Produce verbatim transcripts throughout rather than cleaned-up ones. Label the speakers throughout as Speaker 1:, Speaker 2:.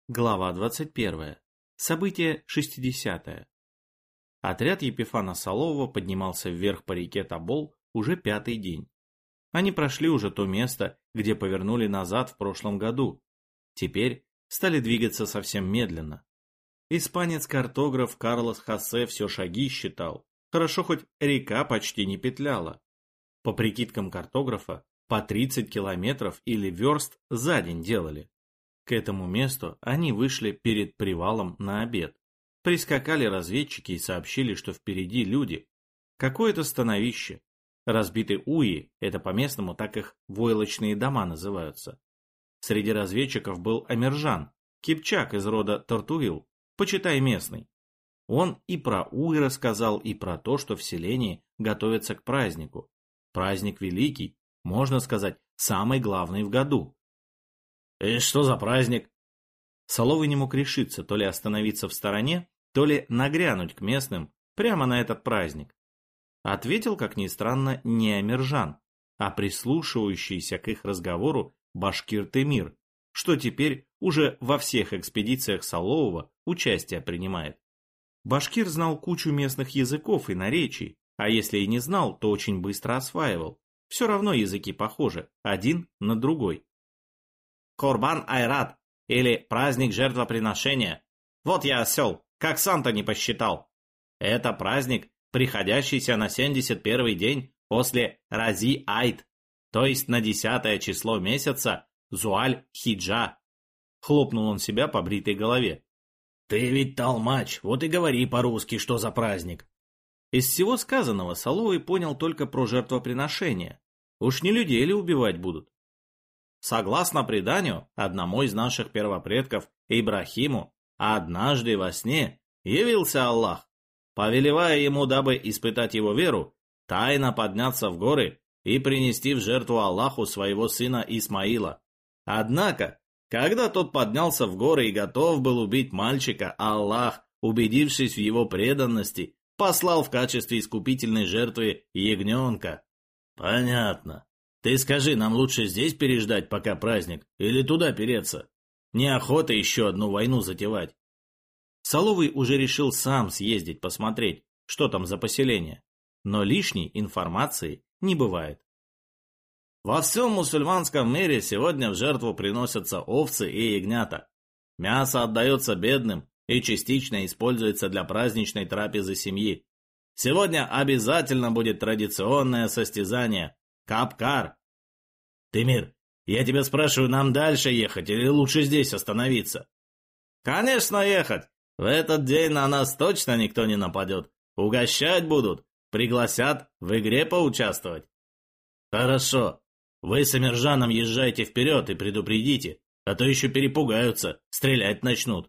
Speaker 1: Глава двадцать первая. Событие шестидесятое. Отряд Епифана Солового поднимался вверх по реке Тобол уже пятый день. Они прошли уже то место, где повернули назад в прошлом году. Теперь стали двигаться совсем медленно. Испанец-картограф Карлос Хосе все шаги считал. Хорошо, хоть река почти не петляла. По прикидкам картографа, по тридцать километров или верст за день делали. К этому месту они вышли перед привалом на обед. Прискакали разведчики и сообщили, что впереди люди. Какое-то становище. Разбиты уи, это по-местному так их войлочные дома называются. Среди разведчиков был Амиржан, кипчак из рода Тартуил, почитай местный. Он и про уи рассказал, и про то, что в селении готовятся к празднику. Праздник великий, можно сказать, самый главный в году. «И что за праздник?» Соловый не мог решиться то ли остановиться в стороне, то ли нагрянуть к местным прямо на этот праздник. Ответил, как ни странно, не Амиржан, а прислушивающийся к их разговору башкир Темир, что теперь уже во всех экспедициях Солового участие принимает. Башкир знал кучу местных языков и наречий, а если и не знал, то очень быстро осваивал. Все равно языки похожи, один на другой. Корбан-Айрат, или праздник жертвоприношения. Вот я осел, как сам-то не посчитал. Это праздник, приходящийся на семьдесят первый день после Рази-Айт, то есть на десятое число месяца Зуаль-Хиджа. Хлопнул он себя по бритой голове. Ты ведь толмач, вот и говори по-русски, что за праздник. Из всего сказанного Соловый понял только про жертвоприношение. Уж не людей ли убивать будут? Согласно преданию, одному из наших первопредков, Ибрахиму, однажды во сне явился Аллах, повелевая ему, дабы испытать его веру, тайно подняться в горы и принести в жертву Аллаху своего сына Исмаила. Однако, когда тот поднялся в горы и готов был убить мальчика, Аллах, убедившись в его преданности, послал в качестве искупительной жертвы ягненка. Понятно. Ты скажи, нам лучше здесь переждать, пока праздник, или туда переться? Неохота еще одну войну затевать. Соловый уже решил сам съездить посмотреть, что там за поселение. Но лишней информации не бывает. Во всем мусульманском мире сегодня в жертву приносятся овцы и ягнята. Мясо отдается бедным и частично используется для праздничной трапезы семьи. Сегодня обязательно будет традиционное состязание Капкар. Темир, я тебя спрашиваю, нам дальше ехать или лучше здесь остановиться? Конечно ехать. В этот день на нас точно никто не нападет. Угощать будут, пригласят в игре поучаствовать. Хорошо. Вы с Амиржаном езжайте вперед и предупредите, а то еще перепугаются, стрелять начнут.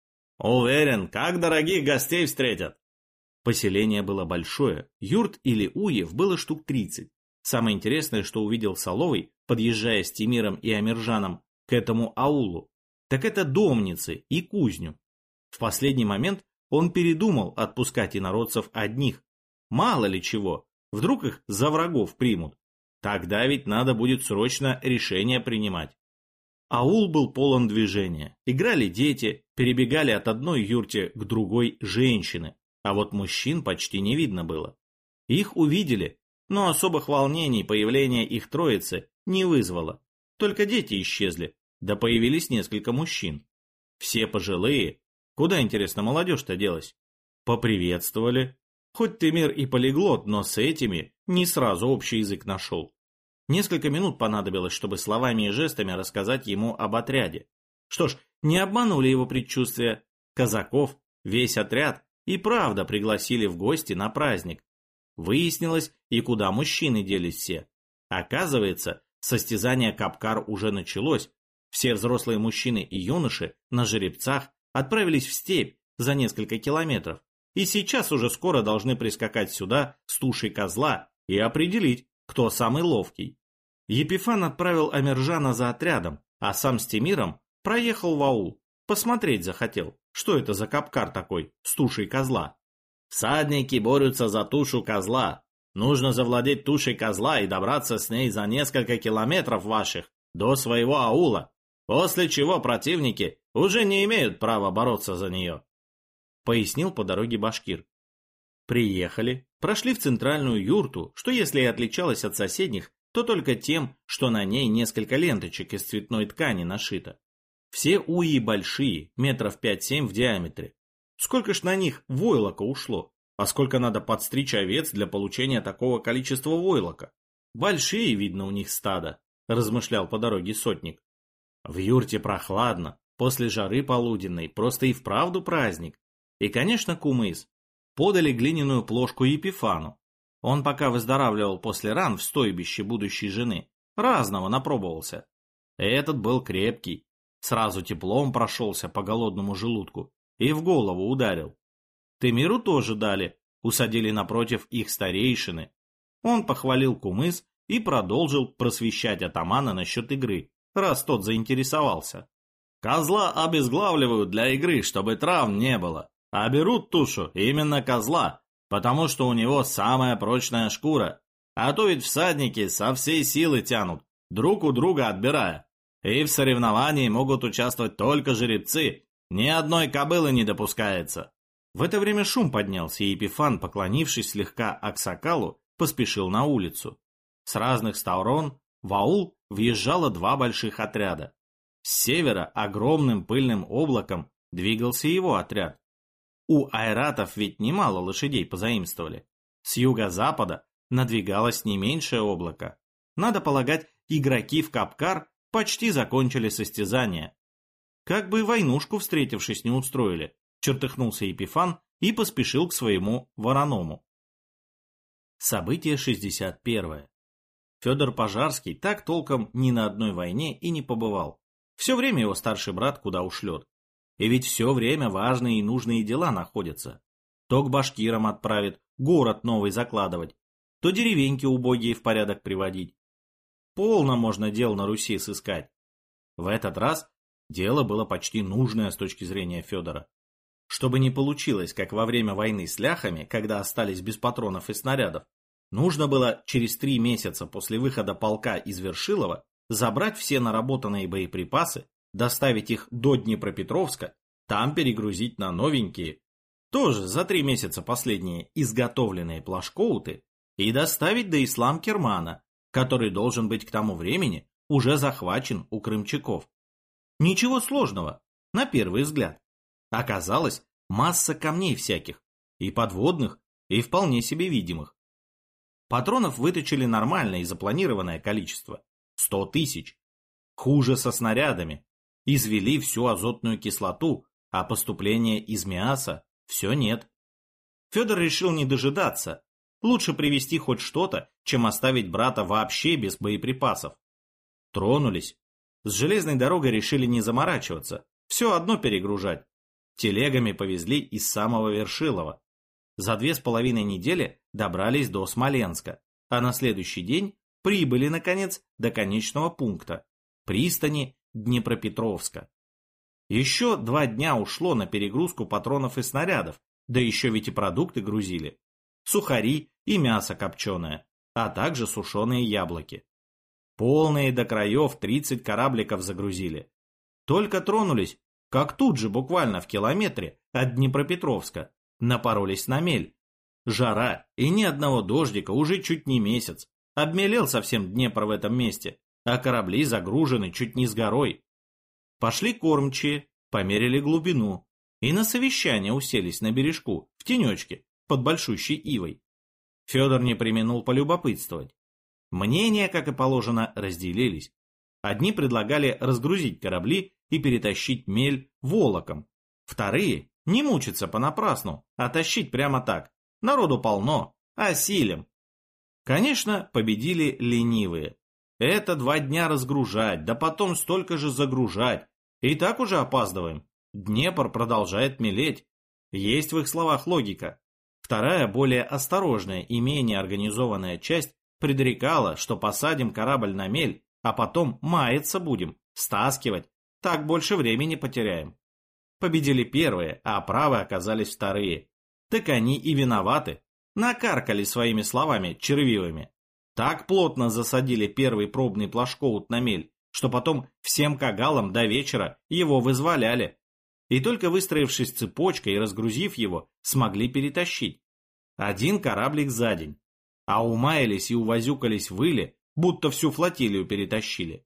Speaker 1: Уверен, как дорогих гостей встретят. Поселение было большое, юрт или уев было штук тридцать. Самое интересное, что увидел Соловый, подъезжая с Темиром и Амиржаном к этому аулу, так это домницы и кузню. В последний момент он передумал отпускать инородцев одних. Мало ли чего, вдруг их за врагов примут. Тогда ведь надо будет срочно решение принимать. Аул был полон движения. Играли дети, перебегали от одной юрте к другой женщины, а вот мужчин почти не видно было. Их увидели, но особых волнений появление их троицы не вызвало. Только дети исчезли, да появились несколько мужчин. Все пожилые. Куда, интересно, молодежь-то делась? Поприветствовали. Хоть Темир и полиглот, но с этими не сразу общий язык нашел. Несколько минут понадобилось, чтобы словами и жестами рассказать ему об отряде. Что ж, не обманули его предчувствия. Казаков, весь отряд и правда пригласили в гости на праздник. Выяснилось, и куда мужчины делись все. Оказывается, состязание Капкар уже началось. Все взрослые мужчины и юноши на жеребцах отправились в степь за несколько километров. И сейчас уже скоро должны прискакать сюда с тушей козла и определить, кто самый ловкий. Епифан отправил Амиржана за отрядом, а сам с Темиром проехал в аул. Посмотреть захотел, что это за Капкар такой с тушей козла. Всадники борются за тушу козла. Нужно завладеть тушей козла и добраться с ней за несколько километров ваших до своего аула. после чего противники уже не имеют права бороться за нее», — пояснил по дороге башкир. Приехали, прошли в центральную юрту, что если и отличалась от соседних, то только тем, что на ней несколько ленточек из цветной ткани нашито. Все уи большие, метров пять-семь в диаметре. Сколько ж на них войлока ушло, а сколько надо подстричь овец для получения такого количества войлока? Большие, видно, у них стадо, размышлял по дороге сотник. В юрте прохладно, после жары полуденной, просто и вправду праздник. И, конечно, кумыс. Подали глиняную плошку Епифану. Он пока выздоравливал после ран в стойбище будущей жены, разного напробовался. Этот был крепкий, сразу теплом прошелся по голодному желудку и в голову ударил. Темиру тоже дали, усадили напротив их старейшины. Он похвалил кумыс и продолжил просвещать атамана насчет игры, раз тот заинтересовался. «Козла обезглавливают для игры, чтобы травм не было, а берут тушу именно козла, потому что у него самая прочная шкура, а то ведь всадники со всей силы тянут, друг у друга отбирая. И в соревновании могут участвовать только жеребцы, ни одной кобылы не допускается». В это время шум поднялся, и Епифан, поклонившись слегка аксакалу, поспешил на улицу. С разных сторон в аул въезжало два больших отряда. С севера огромным пыльным облаком двигался его отряд. У айратов ведь немало лошадей позаимствовали. С юго-запада надвигалось не меньшее облако. Надо полагать, игроки в Капкар почти закончили состязание. Как бы войнушку, встретившись, не устроили, чертыхнулся Епифан и поспешил к своему вороному. Событие шестьдесят первое. Федор Пожарский так толком ни на одной войне и не побывал. Все время его старший брат куда ушлет. И ведь все время важные и нужные дела находятся. То к башкирам отправит, город новый закладывать, то деревеньки убогие в порядок приводить. Полно можно дел на Руси сыскать. В этот раз дело было почти нужное с точки зрения Федора. Чтобы не получилось, как во время войны с ляхами, когда остались без патронов и снарядов, нужно было через три месяца после выхода полка из Вершилова забрать все наработанные боеприпасы, доставить их до Днепропетровска, там перегрузить на новенькие, тоже за три месяца последние изготовленные плашкоуты, и доставить до Ислам-Кермана, который должен быть к тому времени уже захвачен у крымчаков. Ничего сложного, на первый взгляд. Оказалось, масса камней всяких, и подводных, и вполне себе видимых. Патронов выточили нормальное и запланированное количество – сто тысяч. Хуже со снарядами. Извели всю азотную кислоту, а поступления из Миаса все нет. Федор решил не дожидаться. Лучше привезти хоть что-то, чем оставить брата вообще без боеприпасов. Тронулись. С железной дорогой решили не заморачиваться, все одно перегружать. Телегами повезли из самого Вершилова. За две с половиной недели добрались до Смоленска, а на следующий день прибыли, наконец, до конечного пункта – пристани Днепропетровска. Еще два дня ушло на перегрузку патронов и снарядов, да еще ведь и продукты грузили. Сухари и мясо копченое, а также сушеные яблоки. Полные до краев тридцать корабликов загрузили. Только тронулись, как тут же буквально в километре от Днепропетровска напоролись на мель. Жара и ни одного дождика уже чуть не месяц. Обмелел совсем Днепр в этом месте, а корабли загружены чуть не с горой. Пошли кормчие, померили глубину и на совещание уселись на бережку, в тенечке, под большущей ивой. Федор не преминул полюбопытствовать. Мнения, как и положено, разделились. Одни предлагали разгрузить корабли и перетащить мель волоком. Вторые – не мучиться понапрасну, а тащить прямо так. Народу полно, осилим. Конечно, победили ленивые. Это два дня разгружать, да потом столько же загружать. И так уже опаздываем. Днепр продолжает мелеть. Есть в их словах логика. Вторая, более осторожная и менее организованная часть предрекала, что посадим корабль на мель, а потом маяться будем, стаскивать. Так больше времени потеряем. Победили первые, а правы оказались вторые. Так они и виноваты. Накаркали своими словами червивыми. Так плотно засадили первый пробный плашкоут на мель, что потом всем кагалам до вечера его вызволяли. И только выстроившись цепочкой и разгрузив его, смогли перетащить. Один кораблик за день. А умаялись и увозюкались выли, будто всю флотилию перетащили.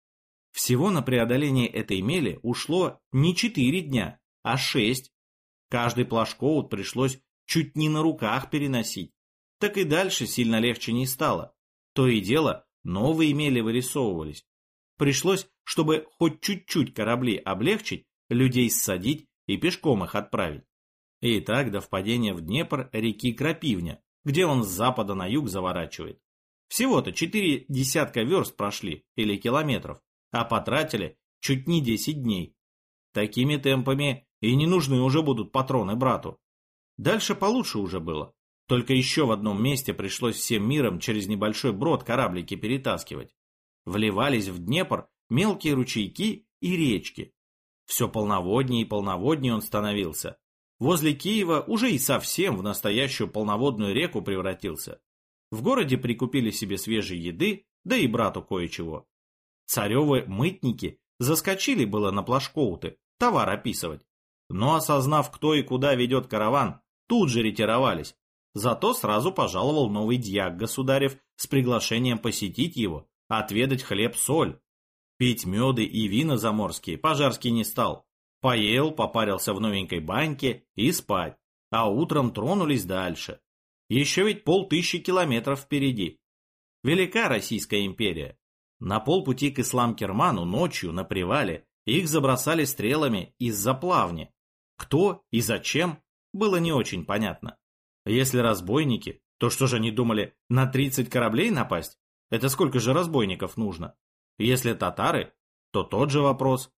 Speaker 1: Всего на преодоление этой мели ушло не четыре дня, а шесть. Каждый плашкоут пришлось чуть не на руках переносить. Так и дальше сильно легче не стало. То и дело, новые мели вырисовывались. Пришлось, чтобы хоть чуть-чуть корабли облегчить, людей ссадить и пешком их отправить. И так до впадения в Днепр реки Крапивня, где он с запада на юг заворачивает. Всего-то четыре десятка верст прошли, или километров, а потратили чуть не десять дней. Такими темпами и не нужны уже будут патроны брату. Дальше получше уже было. Только еще в одном месте пришлось всем миром через небольшой брод кораблики перетаскивать. Вливались в Днепр мелкие ручейки и речки. Все полноводнее и полноводнее он становился. Возле Киева уже и совсем в настоящую полноводную реку превратился. В городе прикупили себе свежей еды, да и брату кое-чего. Царевы мытники заскочили было на плашкоуты, товар описывать. Но осознав, кто и куда ведет караван, тут же ретировались. Зато сразу пожаловал новый дьяк государев с приглашением посетить его, отведать хлеб-соль. Пить меды и вина заморские Пожарский не стал. Поел, попарился в новенькой баньке и спать, а утром тронулись дальше. Еще ведь полтысячи километров впереди. Велика Российская империя. На полпути к Ислам-Керману ночью на привале их забросали стрелами из-за плавни. Кто и зачем, было не очень понятно. Если разбойники, то что же они думали, на тридцать кораблей напасть? Это сколько же разбойников нужно? Если татары, то тот же вопрос.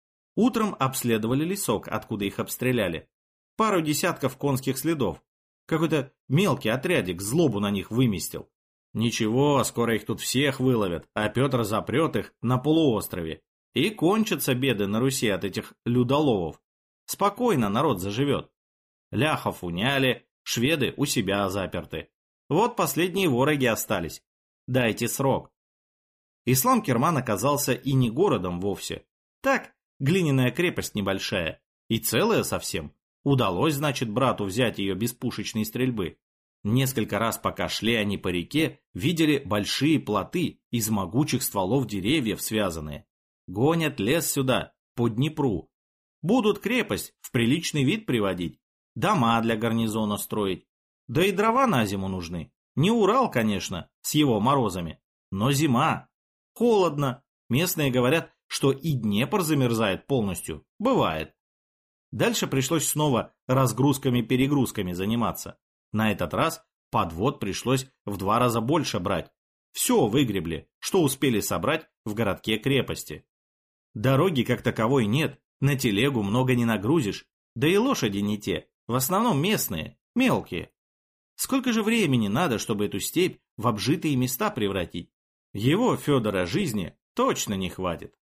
Speaker 1: Утром обследовали лесок, откуда их обстреляли. Пару десятков конских следов. Какой-то мелкий отрядик злобу на них выместил. Ничего, скоро их тут всех выловят, а Петр запрет их на полуострове. И кончатся беды на Руси от этих людоловов. Спокойно народ заживет. Ляхов уняли, шведы у себя заперты. Вот последние вороги остались. Дайте срок. Ислам-Керман оказался и не городом вовсе. Так, глиняная крепость небольшая. И целая совсем. Удалось, значит, брату взять ее без пушечной стрельбы. Несколько раз, пока шли они по реке, видели большие плоты из могучих стволов деревьев связанные. Гонят лес сюда, по Днепру. Будут крепость в приличный вид приводить. Дома для гарнизона строить. Да и дрова на зиму нужны. Не Урал, конечно, с его морозами. Но зима. Холодно. Местные говорят, что и Днепр замерзает полностью. Бывает. Дальше пришлось снова разгрузками-перегрузками заниматься. На этот раз подвод пришлось в два раза больше брать. Все выгребли, что успели собрать в городке-крепости. Дороги как таковой нет, на телегу много не нагрузишь. Да и лошади не те, в основном местные, мелкие. Сколько же времени надо, чтобы эту степь в обжитые места превратить? Его, Федора, жизни точно не хватит.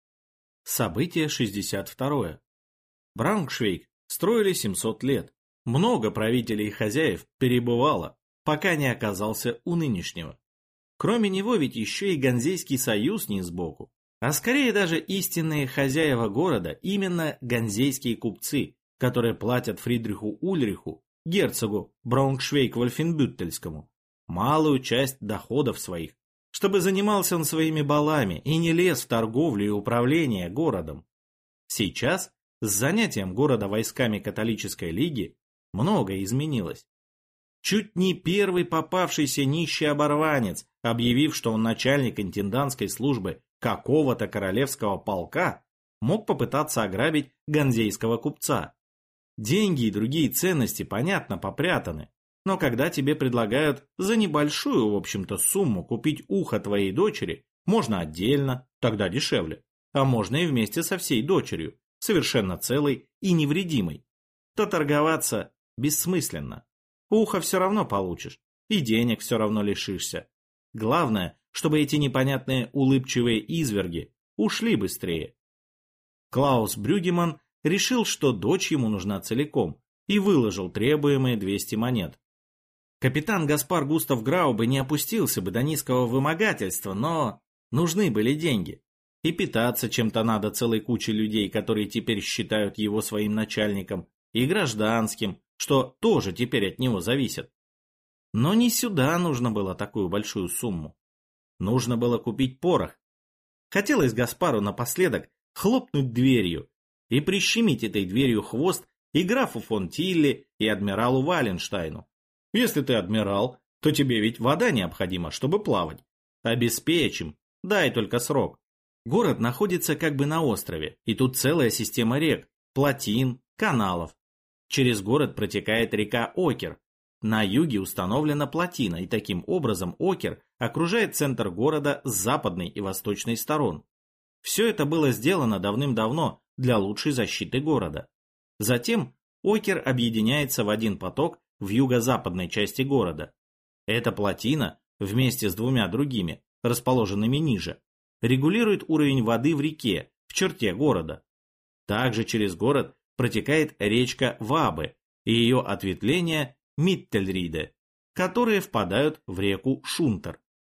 Speaker 1: Событие шестьдесят второе. Брауншвейг строили семьсот лет. Много правителей и хозяев перебывало, пока не оказался у нынешнего. Кроме него ведь еще и Ганзейский союз не сбоку. А скорее даже истинные хозяева города, именно ганзейские купцы, которые платят Фридриху Ульриху, герцогу Брауншвейг-Вольфенбюттельскому, малую часть доходов своих, чтобы занимался он своими балами и не лез в торговлю и управление городом. Сейчас с занятием города войсками католической лиги многое изменилось. Чуть не первый попавшийся нищий оборванец, объявив, что он начальник интендантской службы какого-то королевского полка, мог попытаться ограбить ганзейского купца. Деньги и другие ценности, понятно, попрятаны, но когда тебе предлагают за небольшую, в общем-то, сумму купить ухо твоей дочери, можно отдельно, тогда дешевле, а можно и вместе со всей дочерью, совершенно целой и невредимой, то торговаться бессмысленно. Ухо все равно получишь, и денег все равно лишишься. Главное, чтобы эти непонятные улыбчивые изверги ушли быстрее. Клаус Брюгеман решил, что дочь ему нужна целиком, и выложил требуемые двести монет. Капитан Гаспар Густав Граубе не опустился бы до низкого вымогательства, но нужны были деньги. И питаться чем-то надо целой куче людей, которые теперь считают его своим начальником, и гражданским, что тоже теперь от него зависит. Но не сюда нужно было такую большую сумму. Нужно было купить порох. Хотелось Гаспару напоследок хлопнуть дверью и прищемить этой дверью хвост и графу фон Тилли, и адмиралу Валенштайну. Если ты адмирал, то тебе ведь вода необходима, чтобы плавать. Обеспечим, дай только срок. Город находится как бы на острове, и тут целая система рек, плотин, каналов. Через город протекает река Окер. На юге установлена плотина, и таким образом Окер окружает центр города с западной и восточной сторон. Все это было сделано давным-давно для лучшей защиты города. Затем Окер объединяется в один поток в юго-западной части города. Эта плотина, вместе с двумя другими, расположенными ниже, регулирует уровень воды в реке, в черте города. Также через город протекает речка Вабе и ее ответвления Миттельриде, которые впадают в реку Шунтер.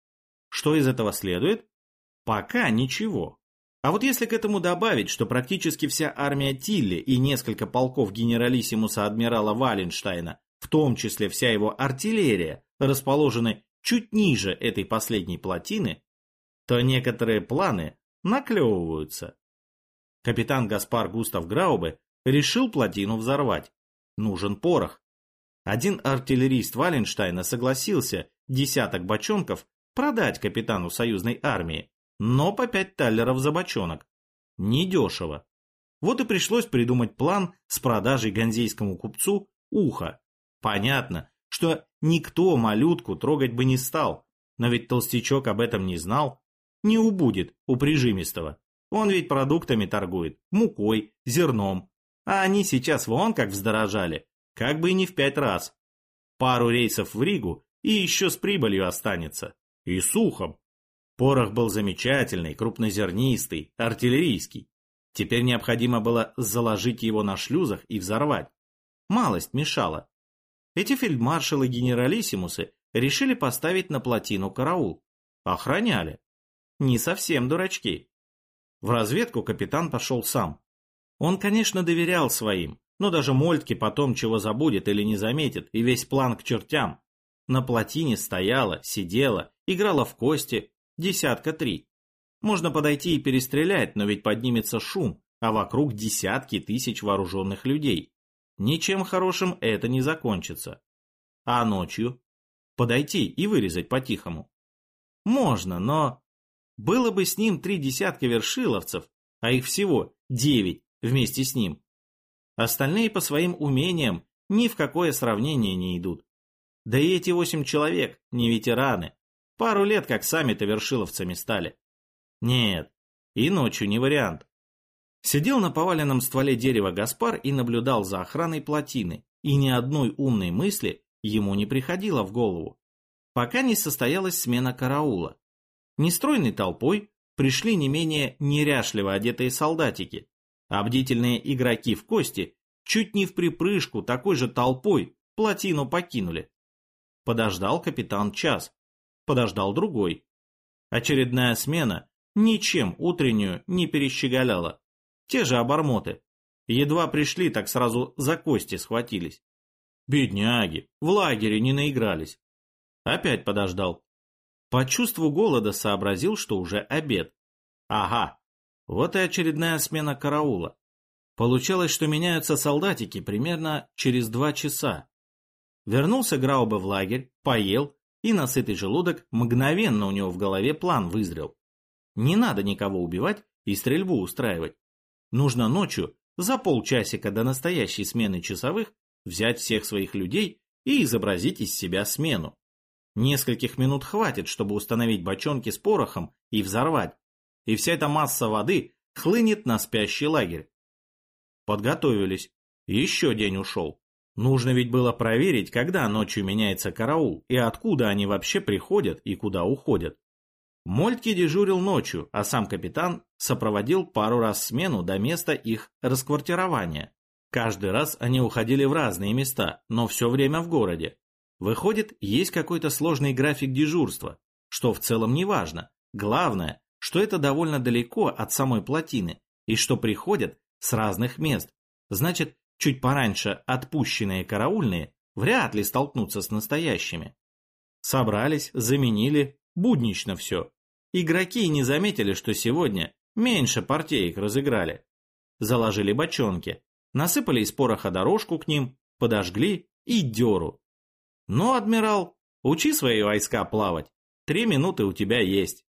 Speaker 1: Что из этого следует? Пока ничего. А вот если к этому добавить, что практически вся армия Тилли и несколько полков генералиссимуса адмирала Валенштайна, в том числе вся его артиллерия, расположены чуть ниже этой последней плотины, то некоторые планы наклевываются. Капитан Гаспар Густав Граубе решил плотину взорвать. Нужен порох. Один артиллерист Валенштайна согласился десяток бочонков продать капитану союзной армии, но по пять таллеров за бочонок. Недешево. Вот и пришлось придумать план с продажей ганзейскому купцу уха. Понятно, что никто малютку трогать бы не стал, но ведь толстячок об этом не знал. Не убудет у прижимистого. Он ведь продуктами торгует, мукой, зерном. А они сейчас вон как вздорожали, как бы и не в пять раз. Пару рейсов в Ригу и еще с прибылью останется. И с ухом. Порох был замечательный, крупнозернистый, артиллерийский. Теперь необходимо было заложить его на шлюзах и взорвать. Малость мешала. Эти фельдмаршалы-генералиссимусы решили поставить на плотину караул. Охраняли. Не совсем дурачки. В разведку капитан пошел сам. Он, конечно, доверял своим, но даже Мольтке потом чего забудет или не заметит, и весь план к чертям. На плотине стояла, сидела, играла в кости, десятка три. Можно подойти и перестрелять, но ведь поднимется шум, а вокруг десятки тысяч вооруженных людей. Ничем хорошим это не закончится. А ночью? Подойти и вырезать по-тихому. Можно, но... Было бы с ним три десятка вершиловцев, а их всего девять вместе с ним. Остальные по своим умениям ни в какое сравнение не идут. Да и эти восемь человек не ветераны. Пару лет как сами-то вершиловцами стали. Нет, и ночью не вариант. Сидел на поваленном стволе дерева Гаспар и наблюдал за охраной плотины, и ни одной умной мысли ему не приходило в голову, пока не состоялась смена караула. Нестройной толпой пришли не менее неряшливо одетые солдатики, а бдительные игроки в кости чуть не в припрыжку такой же толпой плотину покинули. Подождал капитан час, подождал другой. Очередная смена ничем утреннюю не перещеголяла. Те же обормоты. Едва пришли, так сразу за кости схватились. Бедняги, в лагере не наигрались. Опять подождал. По чувству голода сообразил, что уже обед. Ага, вот и очередная смена караула. Получалось, что меняются солдатики примерно через два часа. Вернулся Граубе в лагерь, поел, и на сытый желудок мгновенно у него в голове план вызрел. Не надо никого убивать и стрельбу устраивать. Нужно ночью, за полчасика до настоящей смены часовых, взять всех своих людей и изобразить из себя смену. Нескольких минут хватит, чтобы установить бочонки с порохом и взорвать, и вся эта масса воды хлынет на спящий лагерь. Подготовились. Еще день ушел. Нужно ведь было проверить, когда ночью меняется караул, и откуда они вообще приходят и куда уходят. Мольтке дежурил ночью, а сам капитан сопроводил пару раз смену до места их расквартирования. Каждый раз они уходили в разные места, но все время в городе. Выходит, есть какой-то сложный график дежурства, что в целом не важно. Главное, что это довольно далеко от самой плотины и что приходят с разных мест. Значит, чуть пораньше отпущенные караульные вряд ли столкнутся с настоящими. Собрались, заменили, буднично все. Игроки не заметили, что сегодня меньше партеек разыграли. Заложили бочонки, насыпали из пороха дорожку к ним, подожгли и дёру. Ну, адмирал, учи свои войска плавать. Три минуты у тебя есть.